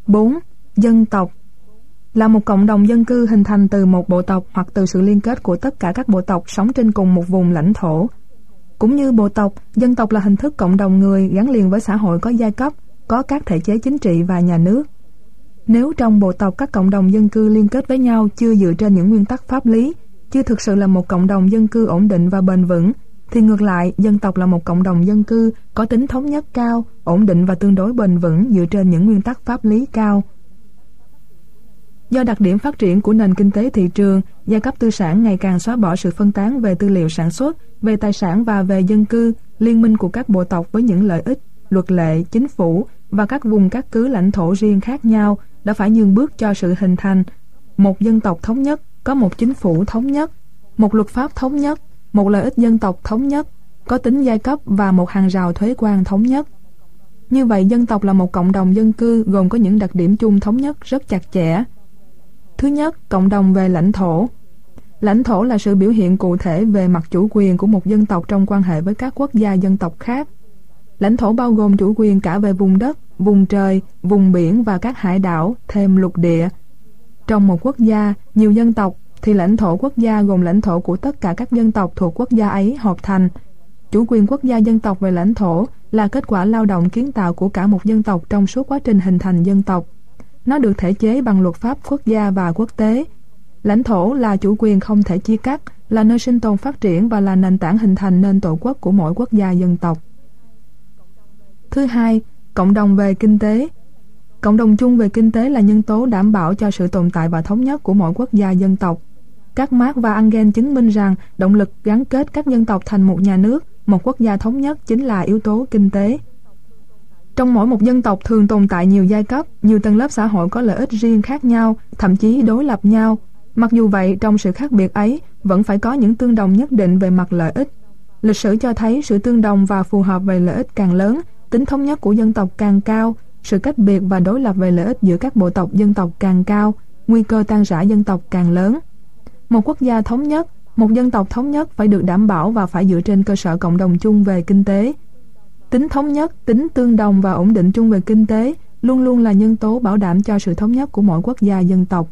4. Dân tộc là một cộng đồng dân cư hình thành từ một bộ tộc hoặc từ sự liên kết của tất cả các bộ tộc sống trên cùng một vùng lãnh thổ. Cũng như bộ tộc, dân tộc là hình thức cộng đồng người gắn liền với xã hội có giai cấp, có các thể chế chính trị và nhà nước. Nếu trong bộ tộc các cộng đồng dân cư liên kết với nhau chưa dựa trên những nguyên tắc pháp lý, chưa thực sự là một cộng đồng dân cư ổn định và bền vững, thì ngược lại, dân tộc là một cộng đồng dân cư có tính thống nhất cao, ổn định và tương đối bền vững dựa trên những nguyên tắc pháp lý cao. Do đặc điểm phát triển của nền kinh tế thị trường, giai cấp tư sản ngày càng xóa bỏ sự phân tán về tư liệu sản xuất, về tài sản và về dân cư, liên minh của các bộ tộc với những lợi ích, luật lệ, chính phủ và các vùng các cứ lãnh thổ riêng khác nhau đã phải nhường bước cho sự hình thành một dân tộc thống nhất, có một chính phủ thống nhất, một luật pháp thống nhất, một lợi ích dân tộc thống nhất, có tính giai cấp và một hàng rào thuế quan thống nhất. Như vậy, dân tộc là một cộng đồng dân cư gồm có những đặc điểm chung thống nhất rất chặt chẽ. Thứ nhất, cộng đồng về lãnh thổ. Lãnh thổ là sự biểu hiện cụ thể về mặt chủ quyền của một dân tộc trong quan hệ với các quốc gia dân tộc khác. Lãnh thổ bao gồm chủ quyền cả về vùng đất, vùng trời, vùng biển và các hải đảo, thêm lục địa. Trong một quốc gia, nhiều dân tộc, thì lãnh thổ quốc gia gồm lãnh thổ của tất cả các dân tộc thuộc quốc gia ấy hợp thành. Chủ quyền quốc gia dân tộc về lãnh thổ là kết quả lao động kiến tạo của cả một dân tộc trong suốt quá trình hình thành dân tộc. Nó được thể chế bằng luật pháp quốc gia và quốc tế. Lãnh thổ là chủ quyền không thể chia cắt, là nơi sinh tồn phát triển và là nền tảng hình thành nên tổ quốc của mỗi quốc gia dân tộc. Thứ hai, cộng đồng về kinh tế. Cộng đồng chung về kinh tế là nhân tố đảm bảo cho sự tồn tại và thống nhất của mỗi quốc gia dân tộc. Các Marx và Engels chứng minh rằng động lực gắn kết các dân tộc thành một nhà nước, một quốc gia thống nhất chính là yếu tố kinh tế. Trong mỗi một dân tộc thường tồn tại nhiều giai cấp, nhiều tầng lớp xã hội có lợi ích riêng khác nhau, thậm chí đối lập nhau. Mặc dù vậy, trong sự khác biệt ấy, vẫn phải có những tương đồng nhất định về mặt lợi ích. Lịch sử cho thấy sự tương đồng và phù hợp về lợi ích càng lớn, tính thống nhất của dân tộc càng cao, sự cách biệt và đối lập về lợi ích giữa các bộ tộc dân tộc càng cao, nguy cơ tan rã dân tộc càng lớn. Một quốc gia thống nhất, một dân tộc thống nhất phải được đảm bảo và phải dựa trên cơ sở cộng đồng chung về kinh tế. Tính thống nhất, tính tương đồng và ổn định chung về kinh tế luôn luôn là nhân tố bảo đảm cho sự thống nhất của mỗi quốc gia dân tộc.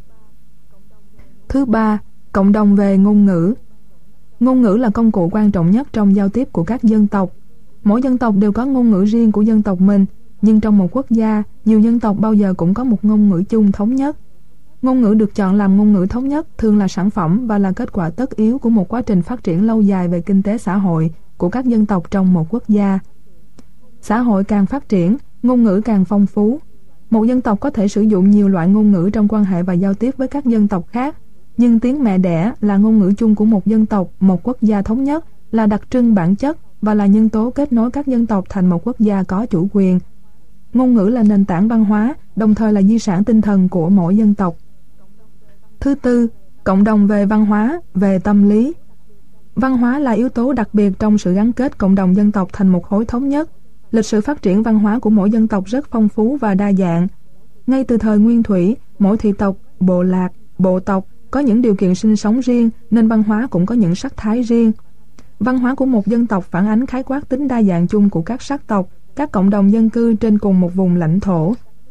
Thứ ba, cộng đồng về ngôn ngữ. Ngôn ngữ là công cụ quan trọng nhất trong giao tiếp của các dân tộc. Mỗi dân tộc đều có ngôn ngữ riêng của dân tộc mình, nhưng trong một quốc gia, nhiều dân tộc bao giờ cũng có một ngôn ngữ chung thống nhất. Ngôn ngữ được chọn làm ngôn ngữ thống nhất thường là sản phẩm và là kết quả tất yếu của một quá trình phát triển lâu dài về kinh tế xã hội của các dân tộc trong một quốc gia. Xã hội càng phát triển, ngôn ngữ càng phong phú. Một dân tộc có thể sử dụng nhiều loại ngôn ngữ trong quan hệ và giao tiếp với các dân tộc khác, nhưng tiếng mẹ đẻ là ngôn ngữ chung của một dân tộc, một quốc gia thống nhất, là đặc trưng bản chất và là nhân tố kết nối các dân tộc thành một quốc gia có chủ quyền. Ngôn ngữ là nền tảng văn hóa, đồng thời là di sản tinh thần của mỗi dân tộc. Thứ tư, cộng đồng về văn hóa, về tâm lý. Văn hóa là yếu tố đặc biệt trong sự gắn kết cộng đồng dân tộc thành một khối thống nhất. Lịch sử phát triển văn hóa của mỗi dân tộc rất phong phú và đa dạng. Ngay từ thời nguyên thủy, mỗi thị tộc, bộ lạc, bộ tộc có những điều kiện sinh sống riêng nên văn hóa cũng có những sắc thái riêng. Văn hóa của một dân tộc phản ánh khái quát tính đa dạng chung của các sắc tộc, các cộng đồng dân cư trên cùng một vùng lãnh thổ.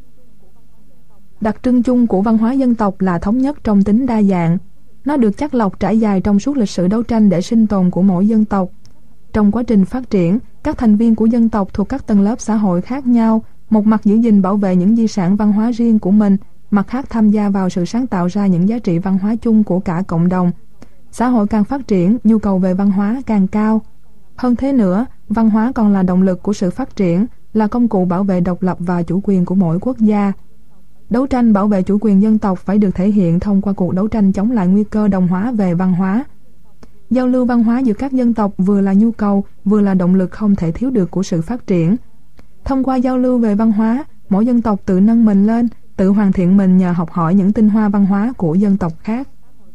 Đặc trưng chung của văn hóa dân tộc là thống nhất trong tính đa dạng. Nó được chắt lọc trải dài trong suốt lịch sử đấu tranh để sinh tồn của mỗi dân tộc. Trong quá trình phát triển, các thành viên của dân tộc thuộc các tầng lớp xã hội khác nhau, một mặt giữ gìn bảo vệ những di sản văn hóa riêng của mình, mặt khác tham gia vào sự sáng tạo ra những giá trị văn hóa chung của cả cộng đồng. Xã hội càng phát triển, nhu cầu về văn hóa càng cao. Hơn thế nữa, văn hóa còn là động lực của sự phát triển, là công cụ bảo vệ độc lập và chủ quyền của mỗi quốc gia. Đấu tranh bảo vệ chủ quyền dân tộc phải được thể hiện thông qua cuộc đấu tranh chống lại nguy cơ đồng hóa về văn hóa. Giao lưu văn hóa giữa các dân tộc vừa là nhu cầu, vừa là động lực không thể thiếu được của sự phát triển. Thông qua giao lưu về văn hóa, mỗi dân tộc tự nâng mình lên, tự hoàn thiện mình nhờ học hỏi những tinh hoa văn hóa của dân tộc khác.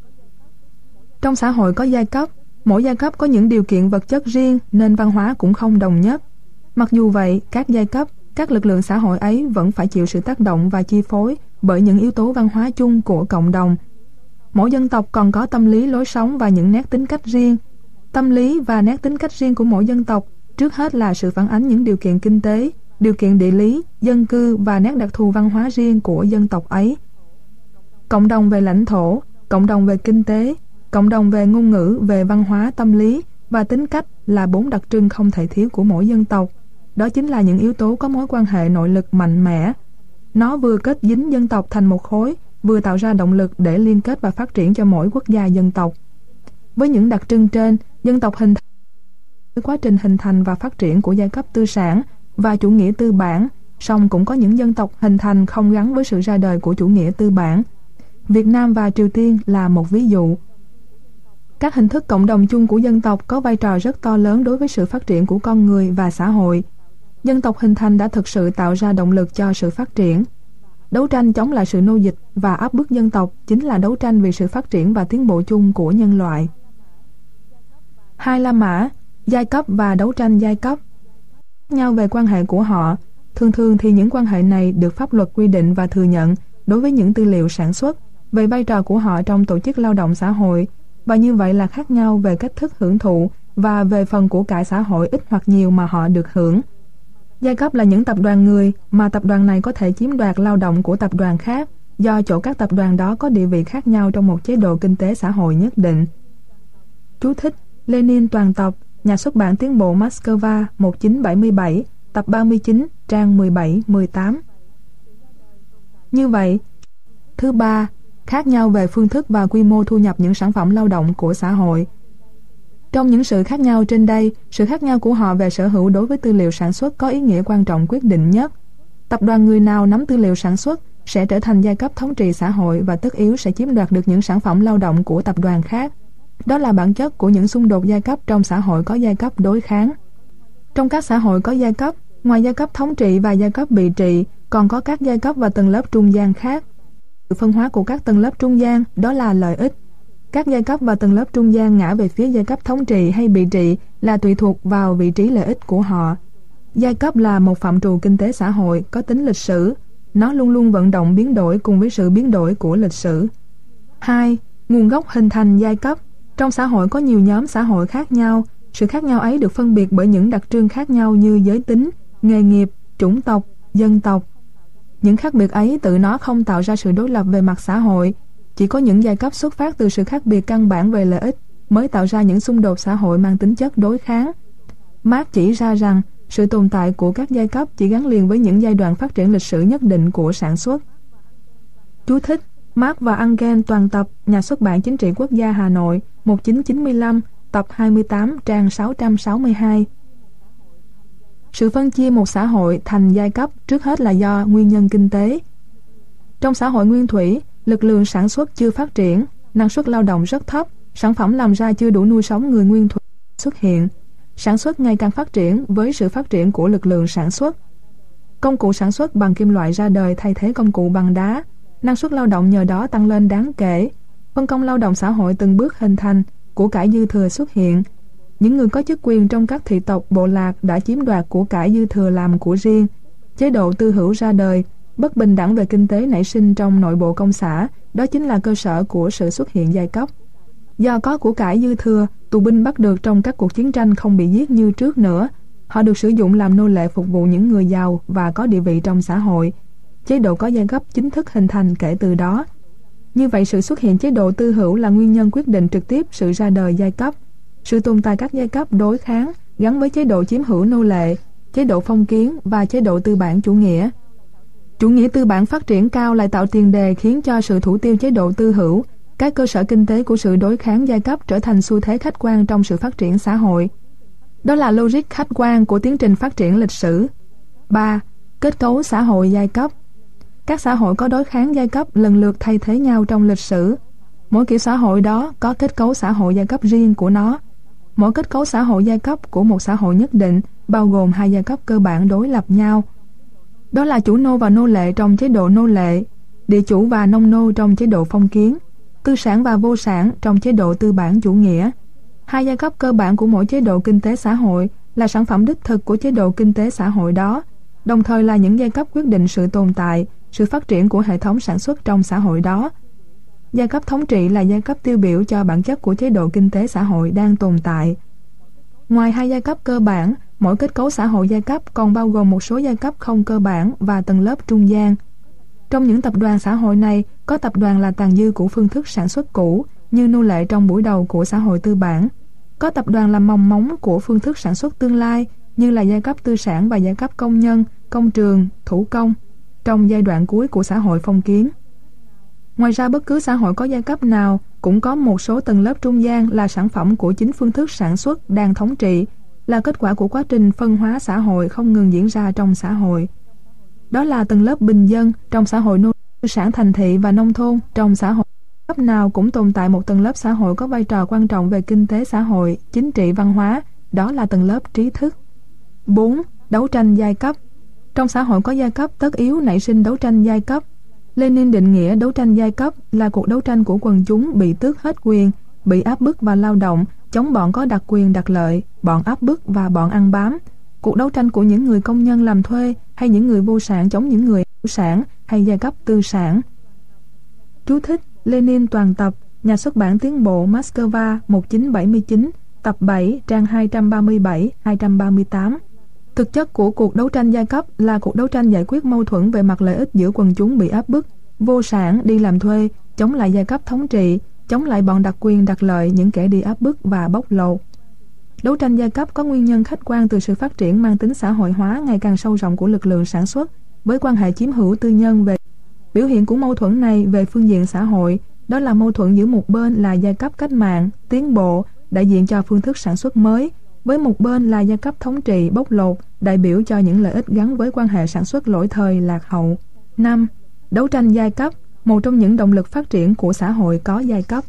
Trong xã hội có giai cấp, mỗi giai cấp có những điều kiện vật chất riêng nên văn hóa cũng không đồng nhất. Mặc dù vậy, các giai cấp, các lực lượng xã hội ấy vẫn phải chịu sự tác động và chi phối bởi những yếu tố văn hóa chung của cộng đồng. Mỗi dân tộc còn có tâm lý, lối sống và những nét tính cách riêng. Tâm lý và nét tính cách riêng của mỗi dân tộc trước hết là sự phản ánh những điều kiện kinh tế, điều kiện địa lý, dân cư và nét đặc thù văn hóa riêng của dân tộc ấy. Cộng đồng về lãnh thổ, cộng đồng về kinh tế, cộng đồng về ngôn ngữ, về văn hóa, tâm lý và tính cách là 4 đặc trưng không thể thiếu của mỗi dân tộc. Đó chính là những yếu tố có mối quan hệ nội lực mạnh mẽ. Nó vừa kết dính dân tộc thành một khối, vừa tạo ra động lực để liên kết và phát triển cho mỗi quốc gia dân tộc. Với những đặc trưng trên, dân tộc hình thành quá trình hình thành và phát triển của giai cấp tư sản và chủ nghĩa tư bản, song cũng có những dân tộc hình thành không gắn với sự ra đời của chủ nghĩa tư bản. Việt Nam và Triều Tiên là một ví dụ. Các hình thức cộng đồng chung của dân tộc có vai trò rất to lớn đối với sự phát triển của con người và xã hội. Dân tộc hình thành đã thực sự tạo ra động lực cho sự phát triển. Đấu tranh chống lại sự nô dịch và áp bức dân tộc chính là đấu tranh vì sự phát triển và tiến bộ chung của nhân loại. Hai La Mã, giai cấp và đấu tranh giai cấp. Khác nhau về quan hệ của họ, thường thì những quan hệ này được pháp luật quy định và thừa nhận đối với những tư liệu sản xuất, về vai trò của họ trong tổ chức lao động xã hội, và như vậy là khác nhau về cách thức hưởng thụ và về phần của cải xã hội ít hoặc nhiều mà họ được hưởng. Giai cấp là những tập đoàn người mà tập đoàn này có thể chiếm đoạt lao động của tập đoàn khác do chỗ các tập đoàn đó có địa vị khác nhau trong một chế độ kinh tế xã hội nhất định. Chú thích: Lenin toàn tập, Nhà xuất bản Tiến bộ Moscow 1977, tập 39, trang 17-18. Như vậy, thứ ba, khác nhau về phương thức và quy mô thu nhập những sản phẩm lao động của xã hội. Trong những sự khác nhau trên đây, sự khác nhau của họ về sở hữu đối với tư liệu sản xuất có ý nghĩa quan trọng quyết định nhất. Tập đoàn người nào nắm tư liệu sản xuất sẽ trở thành giai cấp thống trị xã hội và tất yếu sẽ chiếm đoạt được những sản phẩm lao động của tập đoàn khác. Đó là bản chất của những xung đột giai cấp trong xã hội có giai cấp đối kháng. Trong các xã hội có giai cấp, ngoài giai cấp thống trị và giai cấp bị trị, còn có các giai cấp và tầng lớp trung gian khác. Sự phân hóa của các tầng lớp trung gian đó là lợi ích. Các giai cấp và tầng lớp trung gian ngã về phía giai cấp thống trị hay bị trị là tùy thuộc vào vị trí lợi ích của họ. Giai cấp là một phạm trù kinh tế xã hội có tính lịch sử. Nó luôn luôn vận động biến đổi cùng với sự biến đổi của lịch sử. 2. Nguồn gốc hình thành giai cấp. Trong xã hội có nhiều nhóm xã hội khác nhau. Sự khác nhau ấy được phân biệt bởi những đặc trưng khác nhau như giới tính, nghề nghiệp, chủng tộc, dân tộc. Những khác biệt ấy tự nó không tạo ra sự đối lập về mặt xã hội. Chỉ có những giai cấp xuất phát từ sự khác biệt căn bản về lợi ích mới tạo ra những xung đột xã hội mang tính chất đối kháng. Marx chỉ ra rằng sự tồn tại của các giai cấp chỉ gắn liền với những giai đoạn phát triển lịch sử nhất định của sản xuất. Chú thích: Marx và Engels toàn tập, Nhà xuất bản Chính trị Quốc gia Hà Nội 1995, tập 28, trang 662. Sự phân chia một xã hội thành giai cấp trước hết là do nguyên nhân kinh tế. Trong xã hội nguyên thủy, lực lượng sản xuất chưa phát triển, năng suất lao động rất thấp, sản phẩm làm ra chưa đủ nuôi sống người nguyên thủy xuất hiện. Sản xuất ngày càng phát triển với sự phát triển của lực lượng sản xuất. Công cụ sản xuất bằng kim loại ra đời thay thế công cụ bằng đá. Năng suất lao động nhờ đó tăng lên đáng kể. Phân công lao động xã hội từng bước hình thành, của cải dư thừa xuất hiện. Những người có chức quyền trong các thị tộc bộ lạc đã chiếm đoạt của cải dư thừa làm của riêng. Chế độ tư hữu ra đời, bất bình đẳng về kinh tế nảy sinh trong nội bộ công xã, đó chính là cơ sở của sự xuất hiện giai cấp. Do có của cải dư thừa, tù binh bắt được trong các cuộc chiến tranh không bị giết như trước nữa. Họ được sử dụng làm nô lệ phục vụ những người giàu và có địa vị trong xã hội. Chế độ có giai cấp chính thức hình thành kể từ đó. Như vậy, sự xuất hiện chế độ tư hữu là nguyên nhân quyết định trực tiếp sự ra đời giai cấp. Sự tồn tại các giai cấp đối kháng gắn với chế độ chiếm hữu nô lệ, chế độ phong kiến và chế độ tư bản chủ nghĩa. Chủ nghĩa tư bản phát triển cao lại tạo tiền đề khiến cho sự thủ tiêu chế độ tư hữu, các cơ sở kinh tế của sự đối kháng giai cấp trở thành xu thế khách quan trong sự phát triển xã hội. Đó là logic khách quan của tiến trình phát triển lịch sử. 3. Kết cấu xã hội giai cấp. Các xã hội có đối kháng giai cấp lần lượt thay thế nhau trong lịch sử. Mỗi kiểu xã hội đó có kết cấu xã hội giai cấp riêng của nó. Mỗi kết cấu xã hội giai cấp của một xã hội nhất định bao gồm hai giai cấp cơ bản đối lập nhau. Đó là chủ nô và nô lệ trong chế độ nô lệ, địa chủ và nông nô trong chế độ phong kiến, tư sản và vô sản trong chế độ tư bản chủ nghĩa. Hai giai cấp cơ bản của mỗi chế độ kinh tế xã hội là sản phẩm đích thực của chế độ kinh tế xã hội đó, đồng thời là những giai cấp quyết định sự tồn tại, sự phát triển của hệ thống sản xuất trong xã hội đó. Giai cấp thống trị là giai cấp tiêu biểu cho bản chất của chế độ kinh tế xã hội đang tồn tại. Ngoài hai giai cấp cơ bản, mỗi kết cấu xã hội giai cấp còn bao gồm một số giai cấp không cơ bản và tầng lớp trung gian. Trong những tập đoàn xã hội này, có tập đoàn là tàn dư của phương thức sản xuất cũ, như nô lệ trong buổi đầu của xã hội tư bản. Có tập đoàn là mầm móng của phương thức sản xuất tương lai, như là giai cấp tư sản và giai cấp công nhân, công trường, thủ công, trong giai đoạn cuối của xã hội phong kiến. Ngoài ra, bất cứ xã hội có giai cấp nào cũng có một số tầng lớp trung gian là sản phẩm của chính phương thức sản xuất đang thống trị, là kết quả của quá trình phân hóa xã hội không ngừng diễn ra trong xã hội. Đó là tầng lớp bình dân trong xã hội nô lệ, sản thành thị và nông thôn trong xã hội. Cấp nào cũng tồn tại một tầng lớp xã hội có vai trò quan trọng về kinh tế xã hội, chính trị văn hóa, đó là tầng lớp trí thức. 4. Đấu tranh giai cấp. Trong xã hội có giai cấp tất yếu nảy sinh đấu tranh giai cấp. Lenin định nghĩa đấu tranh giai cấp là cuộc đấu tranh của quần chúng bị tước hết quyền, bị áp bức và lao động, chống bọn có đặc quyền đặc lợi, bọn áp bức và bọn ăn bám. Cuộc đấu tranh của những người công nhân làm thuê hay những người vô sản chống những người hữu sản hay giai cấp tư sản. Chú thích: Lenin toàn tập, Nhà xuất bản Tiến bộ, Moscow, 1979, tập 7, trang 237-238. Thực chất của cuộc đấu tranh giai cấp là cuộc đấu tranh giải quyết mâu thuẫn về mặt lợi ích giữa quần chúng bị áp bức, vô sản đi làm thuê, chống lại giai cấp thống trị, chống lại bọn đặc quyền đặc lợi, những kẻ đi áp bức và bóc lột. Đấu tranh giai cấp có nguyên nhân khách quan từ sự phát triển mang tính xã hội hóa ngày càng sâu rộng của lực lượng sản xuất với quan hệ chiếm hữu tư nhân. Về biểu hiện của mâu thuẫn này về phương diện xã hội, đó là mâu thuẫn giữa một bên là giai cấp cách mạng, tiến bộ, đại diện cho phương thức sản xuất mới, với một bên là giai cấp thống trị, bóc lột, đại biểu cho những lợi ích gắn với quan hệ sản xuất lỗi thời lạc hậu. 5. Đấu tranh giai cấp, một trong những động lực phát triển của xã hội có giai cấp.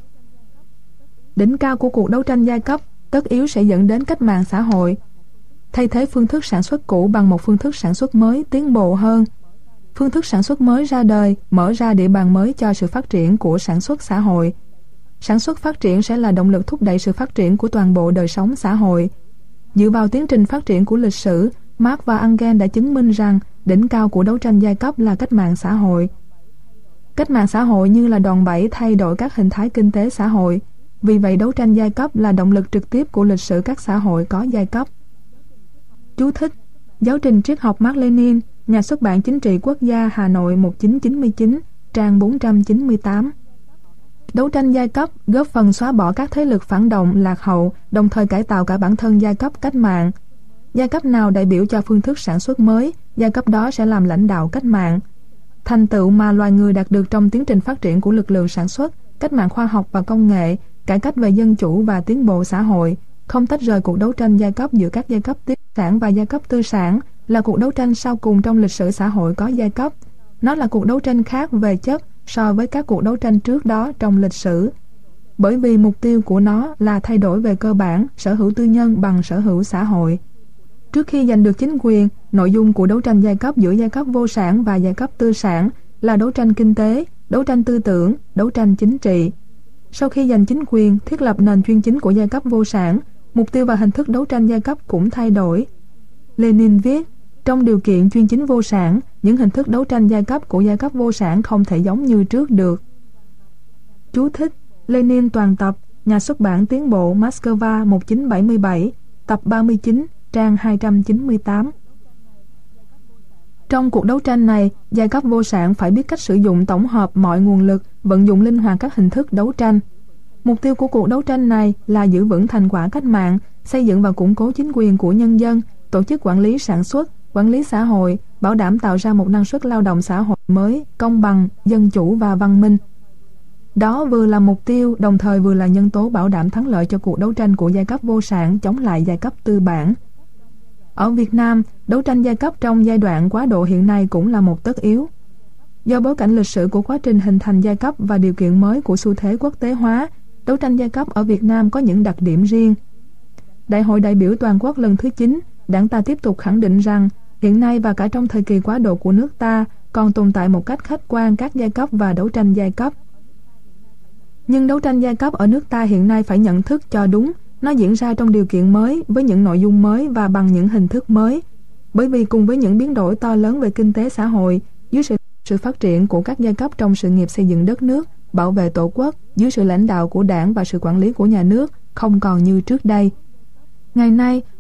Đỉnh cao của cuộc đấu tranh giai cấp tất yếu sẽ dẫn đến cách mạng xã hội, thay thế phương thức sản xuất cũ bằng một phương thức sản xuất mới tiến bộ hơn. Phương thức sản xuất mới ra đời, mở ra địa bàn mới cho sự phát triển của sản xuất xã hội. Sản xuất phát triển sẽ là động lực thúc đẩy sự phát triển của toàn bộ đời sống xã hội. Dựa vào tiến trình phát triển của lịch sử, Marx và Engels đã chứng minh rằng đỉnh cao của đấu tranh giai cấp là cách mạng xã hội. Cách mạng xã hội như là đòn bẩy thay đổi các hình thái kinh tế xã hội. Vì vậy, đấu tranh giai cấp là động lực trực tiếp của lịch sử các xã hội có giai cấp. Chú thích: Giáo trình triết học Mác Lênin, Nhà xuất bản Chính trị Quốc gia, Hà Nội, 1999, trang 498. Đấu tranh giai cấp góp phần xóa bỏ các thế lực phản động, lạc hậu, đồng thời cải tạo cả bản thân giai cấp cách mạng. Giai cấp nào đại biểu cho phương thức sản xuất mới, giai cấp đó sẽ làm lãnh đạo cách mạng. Thành tựu mà loài người đạt được trong tiến trình phát triển của lực lượng sản xuất, cách mạng khoa học và công nghệ, cải cách về dân chủ và tiến bộ xã hội, không tách rời cuộc đấu tranh giai cấp giữa các giai cấp tư sản và giai cấp tư sản, là cuộc đấu tranh sau cùng trong lịch sử xã hội có giai cấp. Nó là cuộc đấu tranh khác về chất so với các cuộc đấu tranh trước đó trong lịch sử, bởi vì mục tiêu của nó là thay đổi về cơ bản sở hữu tư nhân bằng sở hữu xã hội. Trước khi giành được chính quyền, nội dung của đấu tranh giai cấp giữa giai cấp vô sản và giai cấp tư sản là đấu tranh kinh tế, đấu tranh tư tưởng, đấu tranh chính trị. Sau khi giành chính quyền, thiết lập nền chuyên chính của giai cấp vô sản, mục tiêu và hình thức đấu tranh giai cấp cũng thay đổi. Lenin viết, trong điều kiện chuyên chính vô sản, những hình thức đấu tranh giai cấp của giai cấp vô sản không thể giống như trước được. Chú thích: Lenin toàn tập, Nhà xuất bản Tiến bộ, Moscow, 1977, tập 39, trang 298. Trong cuộc đấu tranh này, giai cấp vô sản phải biết cách sử dụng tổng hợp mọi nguồn lực, vận dụng linh hoạt các hình thức đấu tranh. Mục tiêu của cuộc đấu tranh này là giữ vững thành quả cách mạng, xây dựng và củng cố chính quyền của nhân dân, tổ chức quản lý sản xuất, quản lý xã hội, bảo đảm tạo ra một năng suất lao động xã hội mới, công bằng, dân chủ và văn minh. Đó vừa là mục tiêu, đồng thời vừa là nhân tố bảo đảm thắng lợi cho cuộc đấu tranh của giai cấp vô sản chống lại giai cấp tư bản. Ở Việt Nam, đấu tranh giai cấp trong giai đoạn quá độ hiện nay cũng là một tất yếu. Do bối cảnh lịch sử của quá trình hình thành giai cấp và điều kiện mới của xu thế quốc tế hóa, đấu tranh giai cấp ở Việt Nam có những đặc điểm riêng. Đại hội đại biểu toàn quốc lần thứ 9, Đảng ta tiếp tục khẳng định rằng hiện nay và cả trong thời kỳ quá độ của nước ta còn tồn tại một cách khách quan các giai cấp và đấu tranh giai cấp. Nhưng đấu tranh giai cấp ở nước ta hiện nay phải nhận thức cho đúng, nó diễn ra trong điều kiện mới, với những nội dung mới và bằng những hình thức mới. Bởi vì cùng với những biến đổi to lớn về kinh tế xã hội, dưới sự phát triển của các giai cấp trong sự nghiệp xây dựng đất nước, bảo vệ tổ quốc, dưới sự lãnh đạo của Đảng và sự quản lý của nhà nước không còn như trước đây. Ngày nay,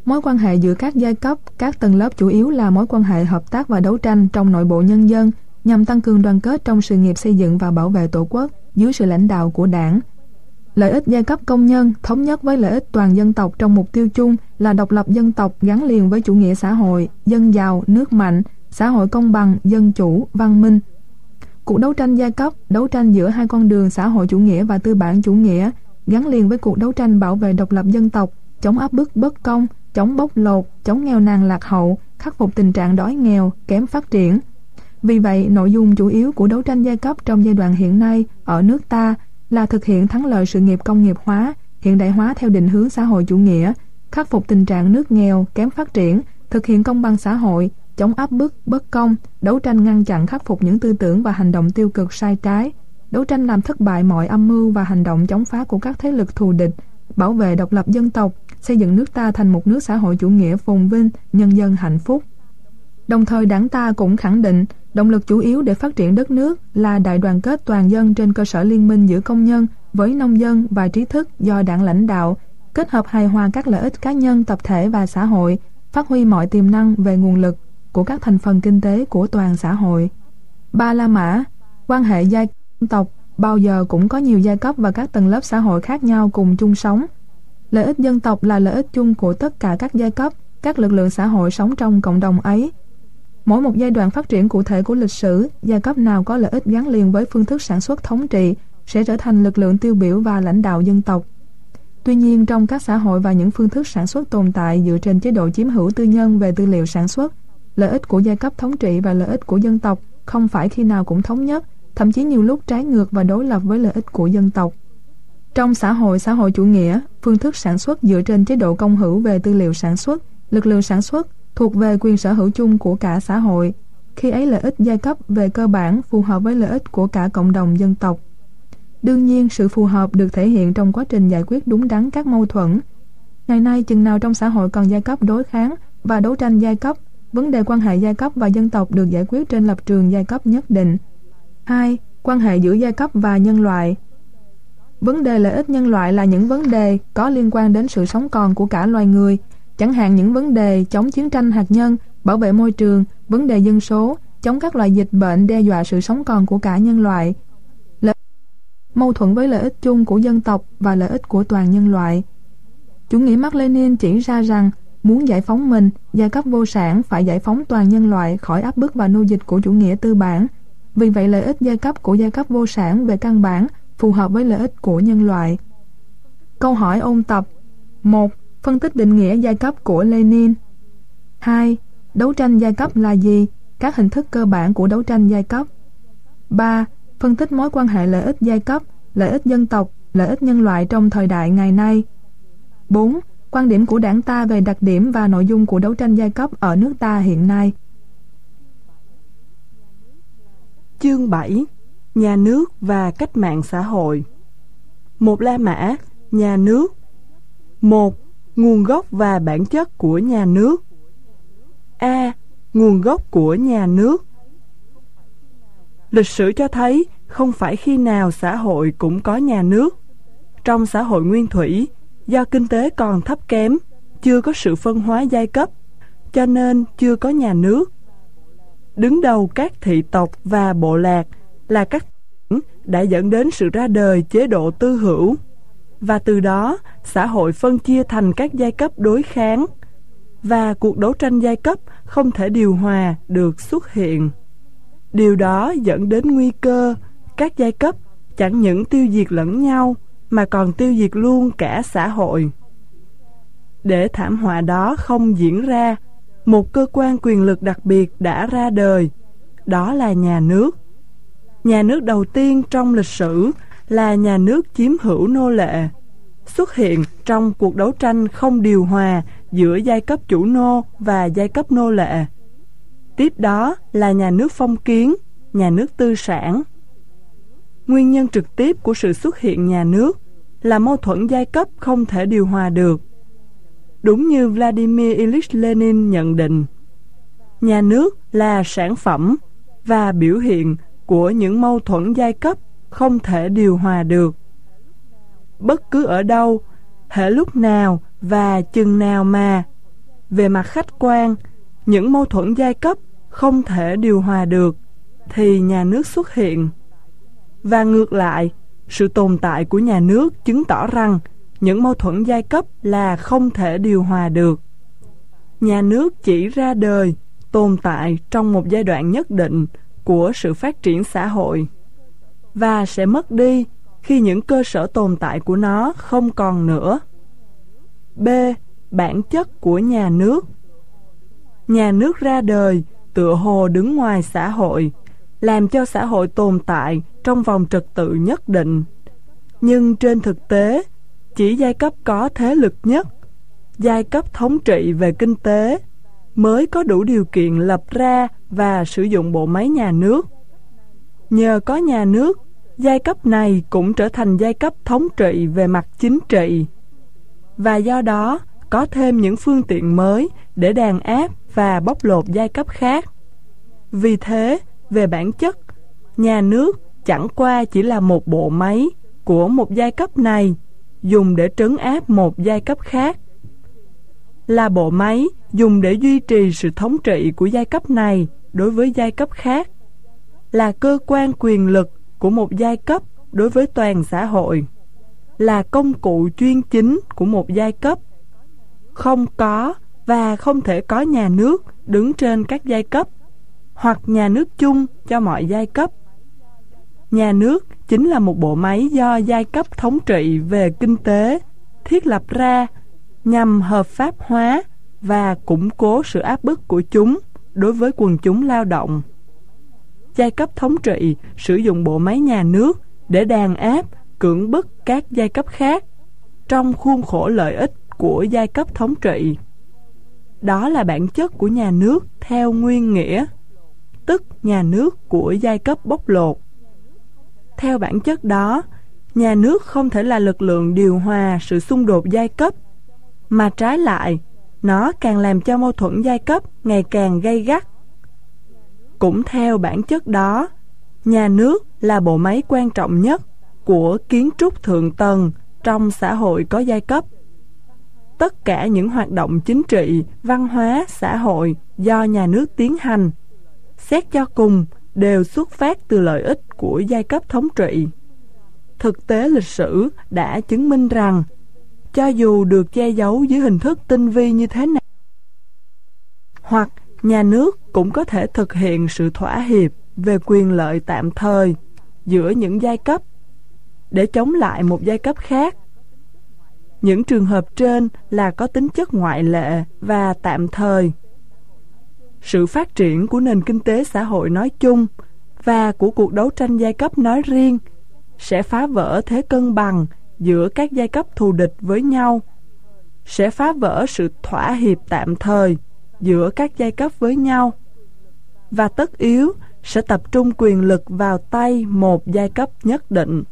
Mối quan hệ giữa các giai cấp, các tầng lớp chủ yếu là mối quan hệ hợp tác và đấu tranh trong nội bộ nhân dân nhằm tăng cường đoàn kết trong sự nghiệp xây dựng và bảo vệ Tổ quốc dưới sự lãnh đạo của Đảng. Lợi ích giai cấp công nhân thống nhất với lợi ích toàn dân tộc trong mục tiêu chung là độc lập dân tộc gắn liền với chủ nghĩa xã hội, dân giàu, nước mạnh, xã hội công bằng, dân chủ, văn minh. Cuộc đấu tranh giai cấp, đấu tranh giữa hai con đường xã hội chủ nghĩa và tư bản chủ nghĩa, gắn liền với cuộc đấu tranh bảo vệ độc lập dân tộc, chống áp bức bất công, chống bóc lột, chống nghèo nàn lạc hậu, khắc phục tình trạng đói nghèo, kém phát triển. Vì vậy, nội dung chủ yếu của đấu tranh giai cấp trong giai đoạn hiện nay ở nước ta là thực hiện thắng lợi sự nghiệp công nghiệp hóa, hiện đại hóa theo định hướng xã hội chủ nghĩa, khắc phục tình trạng nước nghèo, kém phát triển, thực hiện công bằng xã hội, chống áp bức, bất công, đấu tranh ngăn chặn khắc phục những tư tưởng và hành động tiêu cực sai trái, đấu tranh làm thất bại mọi âm mưu và hành động chống phá của các thế lực thù địch, bảo vệ độc lập dân tộc, xây dựng nước ta thành một nước xã hội chủ nghĩa phồn vinh, nhân dân hạnh phúc. Đồng thời Đảng ta cũng khẳng định động lực chủ yếu để phát triển đất nước là đại đoàn kết toàn dân trên cơ sở liên minh giữa công nhân với nông dân và trí thức do Đảng lãnh đạo, kết hợp hài hòa các lợi ích cá nhân, tập thể và xã hội, phát huy mọi tiềm năng về nguồn lực của các thành phần kinh tế của toàn xã hội. Ba La Mã, quan hệ giai tộc bao giờ cũng có nhiều giai cấp và các tầng lớp xã hội khác nhau cùng chung sống. Lợi ích dân tộc là lợi ích chung của tất cả các giai cấp, các lực lượng xã hội sống trong cộng đồng ấy. Mỗi một giai đoạn phát triển cụ thể của lịch sử, giai cấp nào có lợi ích gắn liền với phương thức sản xuất thống trị sẽ trở thành lực lượng tiêu biểu và lãnh đạo dân tộc. Tuy nhiên, trong các xã hội và những phương thức sản xuất tồn tại dựa trên chế độ chiếm hữu tư nhân về tư liệu sản xuất, lợi ích của giai cấp thống trị và lợi ích của dân tộc không phải khi nào cũng thống nhất, thậm chí nhiều lúc trái ngược và đối lập với lợi ích của dân tộc. Trong xã hội chủ nghĩa, phương thức sản xuất dựa trên chế độ công hữu về tư liệu sản xuất, lực lượng sản xuất thuộc về quyền sở hữu chung của cả xã hội. Khi ấy lợi ích giai cấp về cơ bản phù hợp với lợi ích của cả cộng đồng dân tộc. Đương nhiên, sự phù hợp được thể hiện trong quá trình giải quyết đúng đắn các mâu thuẫn. Ngày nay, chừng nào trong xã hội còn giai cấp đối kháng và đấu tranh giai cấp, vấn đề quan hệ giai cấp và dân tộc được giải quyết trên lập trường giai cấp nhất định. 2. Quan hệ giữa giai cấp và nhân loại. Vấn đề lợi ích nhân loại là những vấn đề có liên quan đến sự sống còn của cả loài người, chẳng hạn những vấn đề chống chiến tranh hạt nhân, bảo vệ môi trường, vấn đề dân số, chống các loại dịch bệnh đe dọa sự sống còn của cả nhân loại. Mâu thuẫn với lợi ích chung của dân tộc và lợi ích của toàn nhân loại. Chủ nghĩa Mác Lênin chỉ ra rằng muốn giải phóng mình, giai cấp vô sản phải giải phóng toàn nhân loại khỏi áp bức và nô dịch của chủ nghĩa tư bản. Vì vậy lợi ích giai cấp của giai cấp vô sản về căn bản phù hợp với lợi ích của nhân loại. Câu hỏi ôn tập. 1. Phân tích định nghĩa giai cấp của Lenin. 2. Đấu tranh giai cấp là gì? Các hình thức cơ bản của đấu tranh giai cấp. 3. Phân tích mối quan hệ lợi ích giai cấp, lợi ích dân tộc, lợi ích nhân loại trong thời đại ngày nay. 4. Quan điểm của Đảng ta về đặc điểm và nội dung của đấu tranh giai cấp ở nước ta hiện nay. Chương 7. Nhà nước và cách mạng xã hội. Một La Mã, nhà nước. 1. Nguồn gốc và bản chất của nhà nước. A. Nguồn gốc của nhà nước. Lịch sử cho thấy không phải khi nào xã hội cũng có nhà nước. Trong xã hội nguyên thủy, do kinh tế còn thấp kém, chưa có sự phân hóa giai cấp, cho nên chưa có nhà nước. Đứng đầu các thị tộc và bộ lạc là các đã dẫn đến sự ra đời chế độ tư hữu, và từ đó xã hội phân chia thành các giai cấp đối kháng, và cuộc đấu tranh giai cấp không thể điều hòa được xuất hiện. Điều đó dẫn đến nguy cơ các giai cấp chẳng những tiêu diệt lẫn nhau mà còn tiêu diệt luôn cả xã hội. Để thảm họa đó không diễn ra, một cơ quan quyền lực đặc biệt đã ra đời, đó là nhà nước. Nhà nước đầu tiên trong lịch sử là nhà nước chiếm hữu nô lệ, xuất hiện trong cuộc đấu tranh không điều hòa giữa giai cấp chủ nô và giai cấp nô lệ. Tiếp đó là nhà nước phong kiến, nhà nước tư sản. Nguyên nhân trực tiếp của sự xuất hiện nhà nước là mâu thuẫn giai cấp không thể điều hòa được. Đúng như Vladimir Ilyich Lenin nhận định, nhà nước là sản phẩm và biểu hiện của những mâu thuẫn giai cấp không thể điều hòa được. Bất cứ ở đâu, hễ lúc nào và chừng nào mà về mặt khách quan, những mâu thuẫn giai cấp không thể điều hòa được, thì nhà nước xuất hiện. Và ngược lại, sự tồn tại của nhà nước chứng tỏ rằng những mâu thuẫn giai cấp là không thể điều hòa được. Nhà nước chỉ ra đời, tồn tại trong một giai đoạn nhất định của sự phát triển xã hội, và sẽ mất đi khi những cơ sở tồn tại của nó không còn nữa. B. Bản chất của nhà nước. Nhà nước ra đời tựa hồ đứng ngoài xã hội, làm cho xã hội tồn tại trong vòng trật tự nhất định. Nhưng trên thực tế, chỉ giai cấp có thế lực nhất, giai cấp thống trị về kinh tế, mới có đủ điều kiện lập ra và sử dụng bộ máy nhà nước. Nhờ có nhà nước, giai cấp này cũng trở thành giai cấp thống trị về mặt chính trị, và do đó có thêm những phương tiện mới để đàn áp và bóc lột giai cấp khác. Vì thế, về bản chất, nhà nước chẳng qua chỉ là một bộ máy của một giai cấp này dùng để trấn áp một giai cấp khác, là bộ máy dùng để duy trì sự thống trị của giai cấp này đối với giai cấp khác, là cơ quan quyền lực của một giai cấp đối với toàn xã hội, là công cụ chuyên chính của một giai cấp. Không có và không thể có nhà nước đứng trên các giai cấp, hoặc nhà nước chung cho mọi giai cấp. Nhà nước chính là một bộ máy do giai cấp thống trị về kinh tế thiết lập ra nhằm hợp pháp hóa và củng cố sự áp bức của chúng đối với quần chúng lao động. Giai cấp thống trị sử dụng bộ máy nhà nước để đàn áp, cưỡng bức các giai cấp khác trong khuôn khổ lợi ích của giai cấp thống trị. Đó là bản chất của nhà nước theo nguyên nghĩa, tức nhà nước của giai cấp bóc lột. Theo bản chất đó, nhà nước không thể là lực lượng điều hòa sự xung đột giai cấp, mà trái lại, nó càng làm cho mâu thuẫn giai cấp ngày càng gay gắt. Cũng theo bản chất đó, nhà nước là bộ máy quan trọng nhất của kiến trúc thượng tầng trong xã hội có giai cấp. Tất cả những hoạt động chính trị, văn hóa, xã hội do nhà nước tiến hành, xét cho cùng đều xuất phát từ lợi ích của giai cấp thống trị. Thực tế lịch sử đã chứng minh rằng, cho dù được che giấu dưới hình thức tinh vi như thế nào, hoặc nhà nước cũng có thể thực hiện sự thỏa hiệp về quyền lợi tạm thời giữa những giai cấp để chống lại một giai cấp khác. Những trường hợp trên là có tính chất ngoại lệ và tạm thời. Sự phát triển của nền kinh tế xã hội nói chung và của cuộc đấu tranh giai cấp nói riêng sẽ phá vỡ thế cân bằng giữa các giai cấp thù địch với nhau, sẽ phá vỡ sự thỏa hiệp tạm thời giữa các giai cấp với nhau, và tất yếu sẽ tập trung quyền lực vào tay một giai cấp nhất định.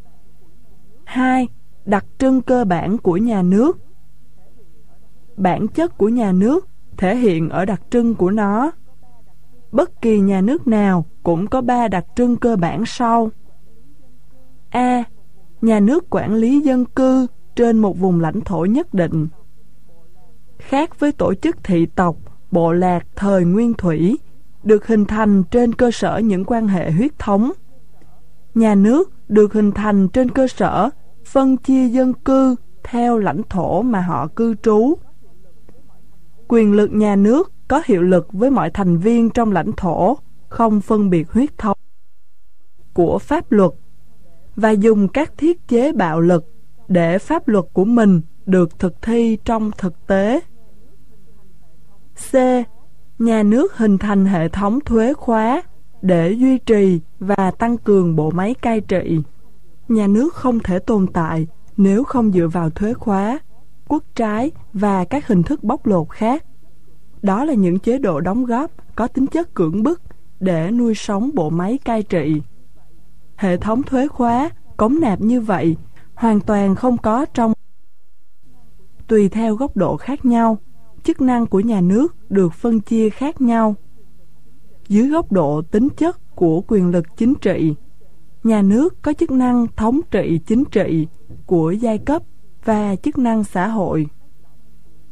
2. Đặc trưng cơ bản của nhà nước. Bản chất của nhà nước thể hiện ở đặc trưng của nó. Bất kỳ nhà nước nào cũng có 3 đặc trưng cơ bản sau. A. Nhà nước quản lý dân cư trên một vùng lãnh thổ nhất định. Khác với tổ chức thị tộc, bộ lạc thời nguyên thủy, được hình thành trên cơ sở những quan hệ huyết thống, nhà nước được hình thành trên cơ sở phân chia dân cư theo lãnh thổ mà họ cư trú. Quyền lực nhà nước có hiệu lực với mọi thành viên trong lãnh thổ, không phân biệt huyết thống của pháp luật, và dùng các thiết chế bạo lực để pháp luật của mình được thực thi trong thực tế. C. Nhà nước hình thành hệ thống thuế khóa để duy trì và tăng cường bộ máy cai trị. Nhà nước không thể tồn tại nếu không dựa vào thuế khóa, quốc trái và các hình thức bóc lột khác. Đó là những chế độ đóng góp có tính chất cưỡng bức để nuôi sống bộ máy cai trị. Hệ thống thuế khóa, cống nạp như vậy hoàn toàn không có trong. Tùy theo góc độ khác nhau, chức năng của nhà nước được phân chia khác nhau. Dưới góc độ tính chất của quyền lực chính trị, nhà nước có chức năng thống trị chính trị của giai cấp và chức năng xã hội.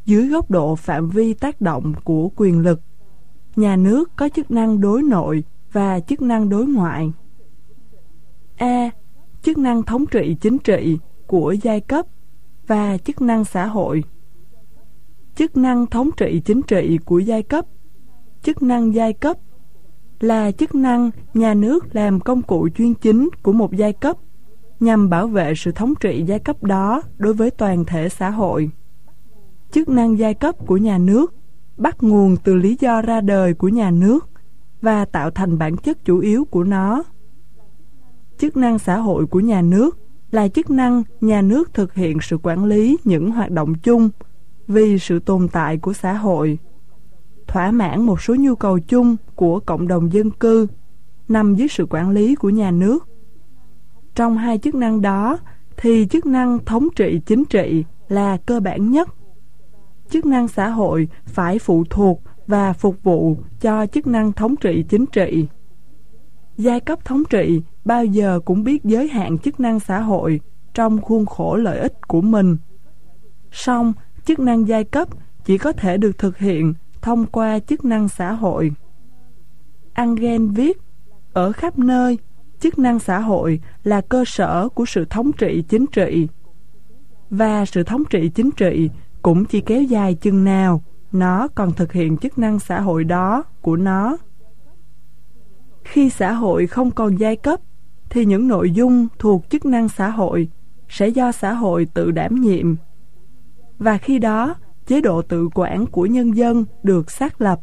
dưới góc độ phạm vi tác động của quyền lực. Nhà nước có chức năng đối nội và chức năng đối ngoại. A. Chức năng thống trị chính trị của giai cấp và chức năng xã hội. Chức năng thống trị chính trị của giai cấp. Chức năng giai cấp là chức năng nhà nước làm công cụ chuyên chính của một giai cấp nhằm bảo vệ sự thống trị giai cấp đó đối với toàn thể xã hội. Chức năng giai cấp của nhà nước bắt nguồn từ lý do ra đời của nhà nước và tạo thành bản chất chủ yếu của nó. Chức năng xã hội của nhà nước là chức năng nhà nước thực hiện sự quản lý những hoạt động chung vì sự tồn tại của xã hội, thỏa mãn một số nhu cầu chung của cộng đồng dân cư nằm dưới sự quản lý của nhà nước. Trong hai chức năng đó thì chức năng thống trị chính trị là cơ bản nhất. Chức năng xã hội phải phụ thuộc và phục vụ cho chức năng thống trị chính trị. Giai cấp thống trị bao giờ cũng biết giới hạn chức năng xã hội trong khuôn khổ lợi ích của mình. Song, chức năng giai cấp chỉ có thể được thực hiện thông qua chức năng xã hội. Engel viết, ở khắp nơi, chức năng xã hội là cơ sở của sự thống trị chính trị. Và sự thống trị chính trị cũng chỉ kéo dài chừng nào nó còn thực hiện chức năng xã hội đó của nó. Khi xã hội không còn giai cấp, thì những nội dung thuộc chức năng xã hội sẽ do xã hội tự đảm nhiệm. Và khi đó, chế độ tự quản của nhân dân được xác lập.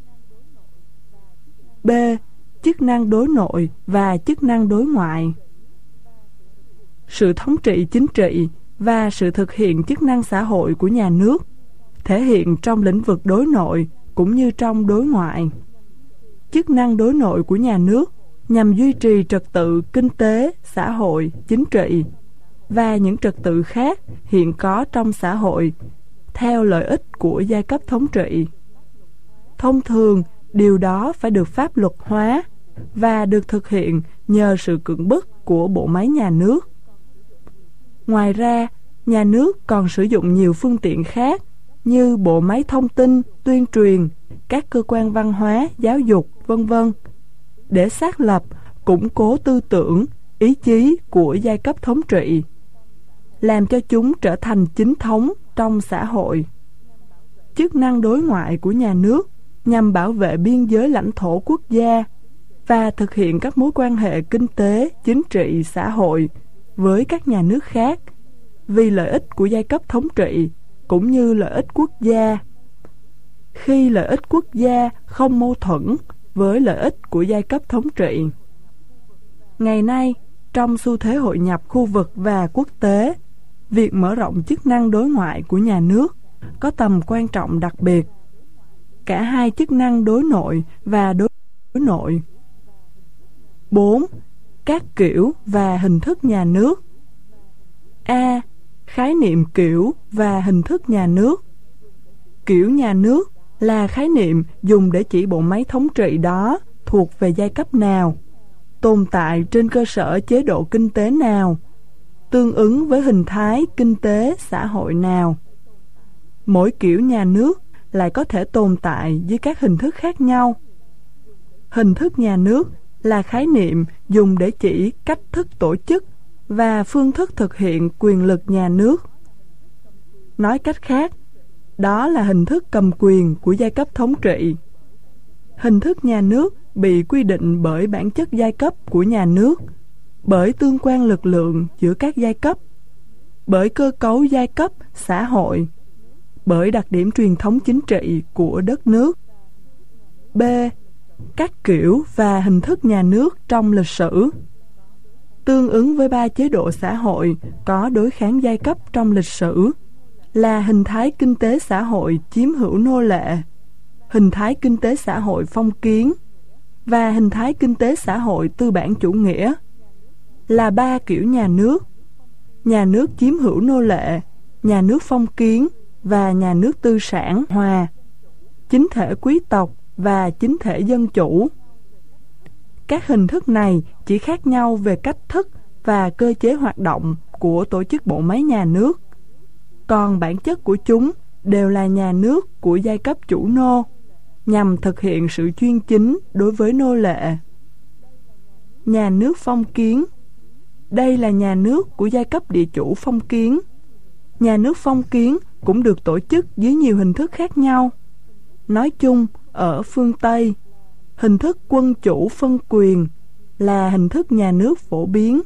B. Chức năng đối nội và chức năng đối ngoại. Sự thống trị chính trị và sự thực hiện chức năng xã hội của nhà nước thể hiện trong lĩnh vực đối nội cũng như trong đối ngoại. Chức năng đối nội của nhà nước nhằm duy trì trật tự kinh tế, xã hội, chính trị và những trật tự khác hiện có trong xã hội theo lợi ích của giai cấp thống trị. Thông thường, điều đó phải được pháp luật hóa và được thực hiện nhờ sự cưỡng bức của bộ máy nhà nước. Ngoài ra, nhà nước còn sử dụng nhiều phương tiện khác như bộ máy thông tin, tuyên truyền, các cơ quan văn hóa, giáo dục, v.v. để xác lập, củng cố tư tưởng, ý chí của giai cấp thống trị, làm cho chúng trở thành chính thống trong xã hội. Chức năng đối ngoại của nhà nước nhằm bảo vệ biên giới lãnh thổ quốc gia và thực hiện các mối quan hệ kinh tế, chính trị, xã hội với các nhà nước khác vì lợi ích của giai cấp thống trị cũng như lợi ích quốc gia. Khi lợi ích quốc gia không mâu thuẫn với lợi ích của giai cấp thống trị. Ngày nay, trong xu thế hội nhập khu vực và quốc tế, việc mở rộng chức năng đối ngoại của nhà nước có tầm quan trọng đặc biệt. Cả hai chức năng đối nội và đối nội. 4. Các kiểu và hình thức nhà nước. A. Khái niệm kiểu và hình thức nhà nước. Kiểu nhà nước là khái niệm dùng để chỉ bộ máy thống trị đó thuộc về giai cấp nào, tồn tại trên cơ sở chế độ kinh tế nào, tương ứng với hình thái kinh tế xã hội nào. Mỗi kiểu nhà nước lại có thể tồn tại dưới các hình thức khác nhau. Hình thức nhà nước là khái niệm dùng để chỉ cách thức tổ chức và phương thức thực hiện quyền lực nhà nước. Nói cách khác, đó là hình thức cầm quyền của giai cấp thống trị. Hình thức nhà nước bị quy định bởi bản chất giai cấp của nhà nước, bởi tương quan lực lượng giữa các giai cấp, bởi cơ cấu giai cấp, xã hội, bởi đặc điểm truyền thống chính trị của đất nước. B. Các kiểu và hình thức nhà nước trong lịch sử. Tương ứng với 3 chế độ xã hội có đối kháng giai cấp trong lịch sử là hình thái kinh tế xã hội chiếm hữu nô lệ, hình thái kinh tế xã hội phong kiến và hình thái kinh tế xã hội tư bản chủ nghĩa, là 3 kiểu nhà nước chiếm hữu nô lệ, nhà nước phong kiến và nhà nước tư sản hòa, chính thể quý tộc và chính thể dân chủ. Các hình thức này chỉ khác nhau về cách thức và cơ chế hoạt động của tổ chức bộ máy nhà nước, còn bản chất của chúng đều là nhà nước của giai cấp chủ nô, nhằm thực hiện sự chuyên chính đối với nô lệ. Nhà nước phong kiến. Đây là nhà nước của giai cấp địa chủ phong kiến. Nhà nước phong kiến cũng được tổ chức dưới nhiều hình thức khác nhau. Nói chung, ở phương Tây, hình thức quân chủ phân quyền là hình thức nhà nước phổ biến.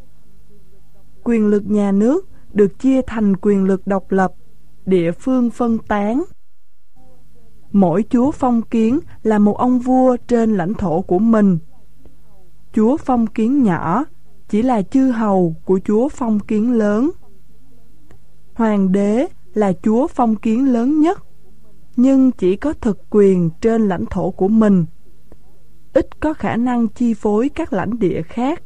Quyền lực nhà nước được chia thành quyền lực độc lập, địa phương phân tán. Mỗi chúa phong kiến là một ông vua trên lãnh thổ của mình. Chúa phong kiến nhỏ chỉ là chư hầu của chúa phong kiến lớn. Hoàng đế là chúa phong kiến lớn nhất, nhưng chỉ có thực quyền trên lãnh thổ của mình, ít có khả năng chi phối các lãnh địa khác.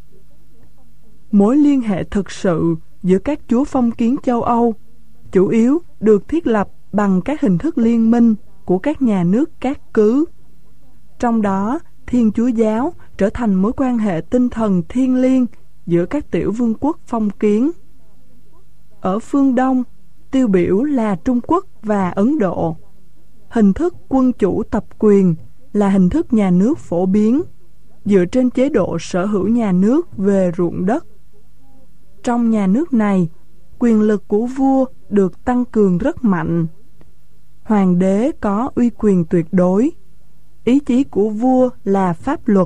Mối liên hệ thực sự giữa các chúa phong kiến châu Âu chủ yếu được thiết lập bằng các hình thức liên minh của các nhà nước các cứ. Trong đó, Thiên Chúa giáo trở thành mối quan hệ tinh thần thiêng liêng giữa các tiểu vương quốc phong kiến. Ở phương Đông, tiêu biểu là Trung Quốc và Ấn Độ, hình thức quân chủ tập quyền là hình thức nhà nước phổ biến, dựa trên chế độ sở hữu nhà nước về ruộng đất. Trong nhà nước này, quyền lực của vua được tăng cường rất mạnh. Hoàng đế có uy quyền tuyệt đối, ý chí của vua là pháp luật.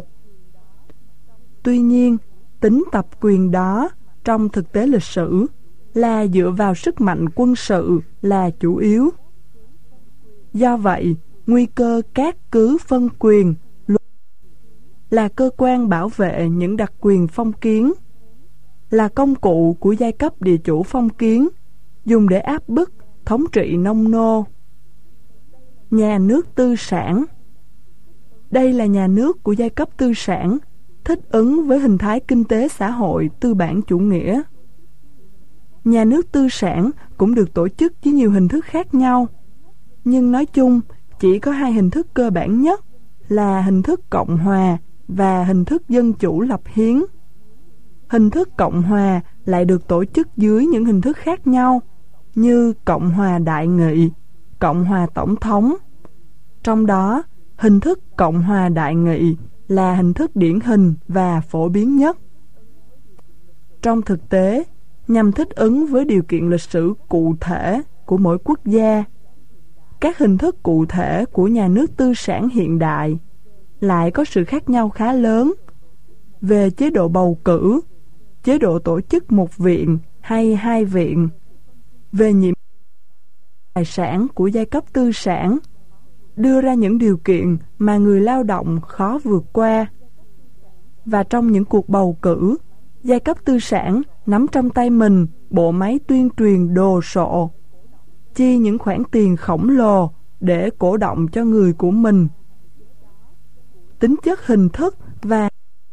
Tuy nhiên, tính tập quyền đó trong thực tế lịch sử là dựa vào sức mạnh quân sự là chủ yếu. Do vậy, nguy cơ các cứ phân quyền là cơ quan bảo vệ những đặc quyền phong kiến, là công cụ của giai cấp địa chủ phong kiến, dùng để áp bức, thống trị nông nô. Nhà nước tư sản. Đây là nhà nước của giai cấp tư sản, thích ứng với hình thái kinh tế xã hội tư bản chủ nghĩa. Nhà nước tư sản cũng được tổ chức với nhiều hình thức khác nhau, nhưng nói chung chỉ có hai hình thức cơ bản nhất là hình thức cộng hòa và hình thức dân chủ lập hiến. Hình thức cộng hòa lại được tổ chức dưới những hình thức khác nhau như cộng hòa đại nghị, cộng hòa tổng thống. Trong đó, hình thức cộng hòa đại nghị là hình thức điển hình và phổ biến nhất. Trong thực tế, nhằm thích ứng với điều kiện lịch sử cụ thể của mỗi quốc gia, các hình thức cụ thể của nhà nước tư sản hiện đại lại có sự khác nhau khá lớn về chế độ bầu cử, chế độ tổ chức một viện hay hai viện, về nhiệm tài sản của giai cấp tư sản, đưa ra những điều kiện mà người lao động khó vượt qua. Và trong những cuộc bầu cử, giai cấp tư sản nắm trong tay mình bộ máy tuyên truyền đồ sộ, chi những khoản tiền khổng lồ để cổ động cho người của mình. Tính chất hình thức và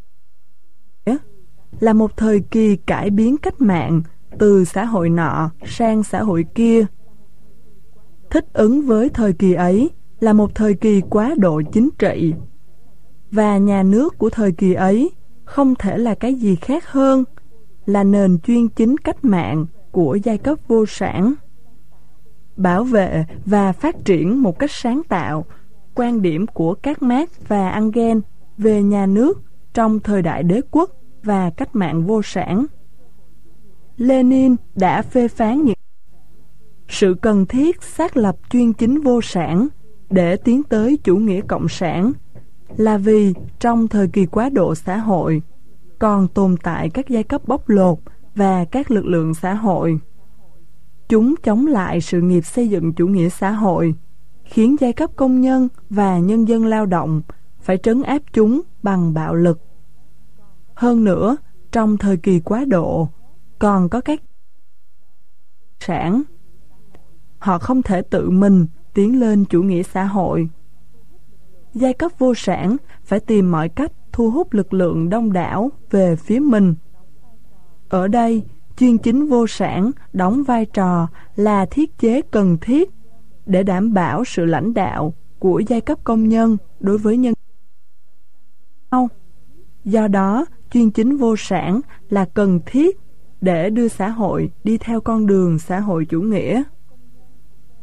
là một thời kỳ cải biến cách mạng từ xã hội nọ sang xã hội kia. Thích ứng với thời kỳ ấy là một thời kỳ quá độ chính trị, và nhà nước của thời kỳ ấy không thể là cái gì khác hơn là nền chuyên chính cách mạng của giai cấp vô sản. Bảo vệ và phát triển một cách sáng tạo quan điểm của các Marx và Engels về nhà nước trong thời đại đế quốc và cách mạng vô sản. Lenin đã phê phán những sự cần thiết xác lập chuyên chính vô sản để tiến tới chủ nghĩa cộng sản là vì trong thời kỳ quá độ xã hội còn tồn tại các giai cấp bóc lột và các lực lượng xã hội. Chúng chống lại sự nghiệp xây dựng chủ nghĩa xã hội, khiến giai cấp công nhân và nhân dân lao động phải trấn áp chúng bằng bạo lực. Hơn nữa, trong thời kỳ quá độ còn có các sản. Họ không thể tự mình tiến lên chủ nghĩa xã hội. Giai cấp vô sản phải tìm mọi cách thu hút lực lượng đông đảo về phía mình. Ở đây, chuyên chính vô sản đóng vai trò là thiết chế cần thiết để đảm bảo sự lãnh đạo của giai cấp công nhân đối với nhân dân. Do đó, chuyên chính vô sản là cần thiết để đưa xã hội đi theo con đường xã hội chủ nghĩa.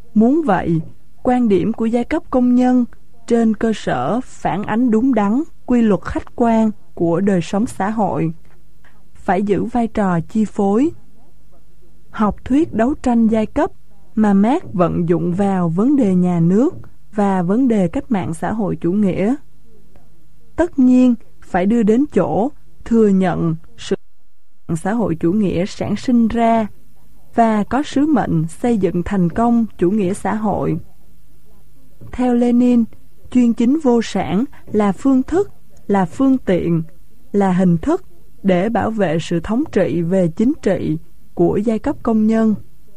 Muốn vậy, quan điểm của giai cấp công nhân trên cơ sở phản ánh đúng đắn quy luật khách quan của đời sống xã hội phải giữ vai trò chi phối. Học thuyết đấu tranh giai cấp mà Marx vận dụng vào vấn đề nhà nước và vấn đề cách mạng xã hội chủ nghĩa, tất nhiên phải đưa đến chỗ thừa nhận sự xã hội chủ nghĩa sản sinh ra và có sứ mệnh xây dựng thành công chủ nghĩa xã hội. Theo Lenin, chuyên chính vô sản là phương thức, là phương tiện, là hình thức để bảo vệ sự thống trị về chính trị của giai cấp công nhân.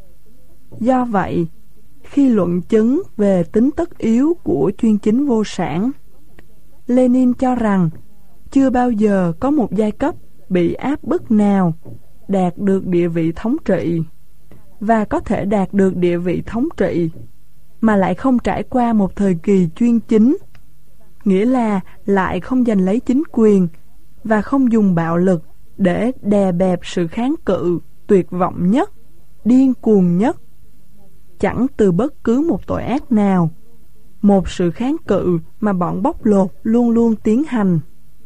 Do vậy, khi luận chứng về tính tất yếu của chuyên chính vô sản, Lenin cho rằng chưa bao giờ có một giai cấp bị áp bức nào đạt được địa vị thống trị và có thể đạt được địa vị thống trị mà lại không trải qua một thời kỳ chuyên chính, nghĩa là lại không giành lấy chính quyền và không dùng bạo lực để đè bẹp sự kháng cự tuyệt vọng nhất, điên cuồng nhất, chẳng từ bất cứ một tội ác nào, một sự kháng cự mà bọn bóc lột luôn luôn tiến hành.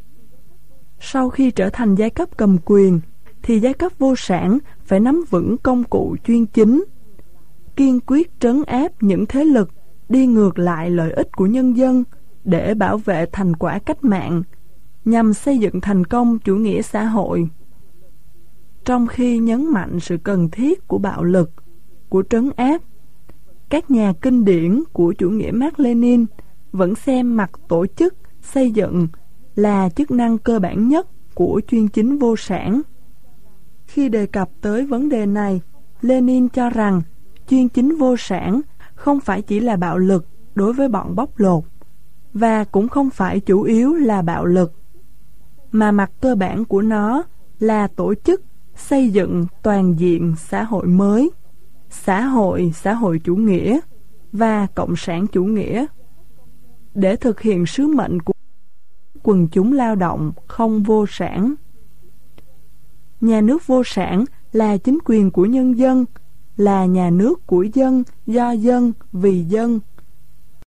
Sau khi trở thành giai cấp cầm quyền, thì giai cấp vô sản phải nắm vững công cụ chuyên chính, kiên quyết trấn áp những thế lực đi ngược lại lợi ích của nhân dân để bảo vệ thành quả cách mạng, nhằm xây dựng thành công chủ nghĩa xã hội. Trong khi nhấn mạnh sự cần thiết của bạo lực, của trấn áp, các nhà kinh điển của chủ nghĩa Mác-Lênin vẫn xem mặt tổ chức xây dựng là chức năng cơ bản nhất của chuyên chính vô sản. Khi đề cập tới vấn đề này, Lenin cho rằng chuyên chính vô sản không phải chỉ là bạo lực đối với bọn bóc lột, và cũng không phải chủ yếu là bạo lực, mà mặt cơ bản của nó là tổ chức xây dựng toàn diện xã hội mới, xã hội chủ nghĩa và cộng sản chủ nghĩa, để thực hiện sứ mệnh của quần chúng lao động không vô sản. Nhà nước vô sản là chính quyền của nhân dân, là nhà nước của dân, do dân, vì dân.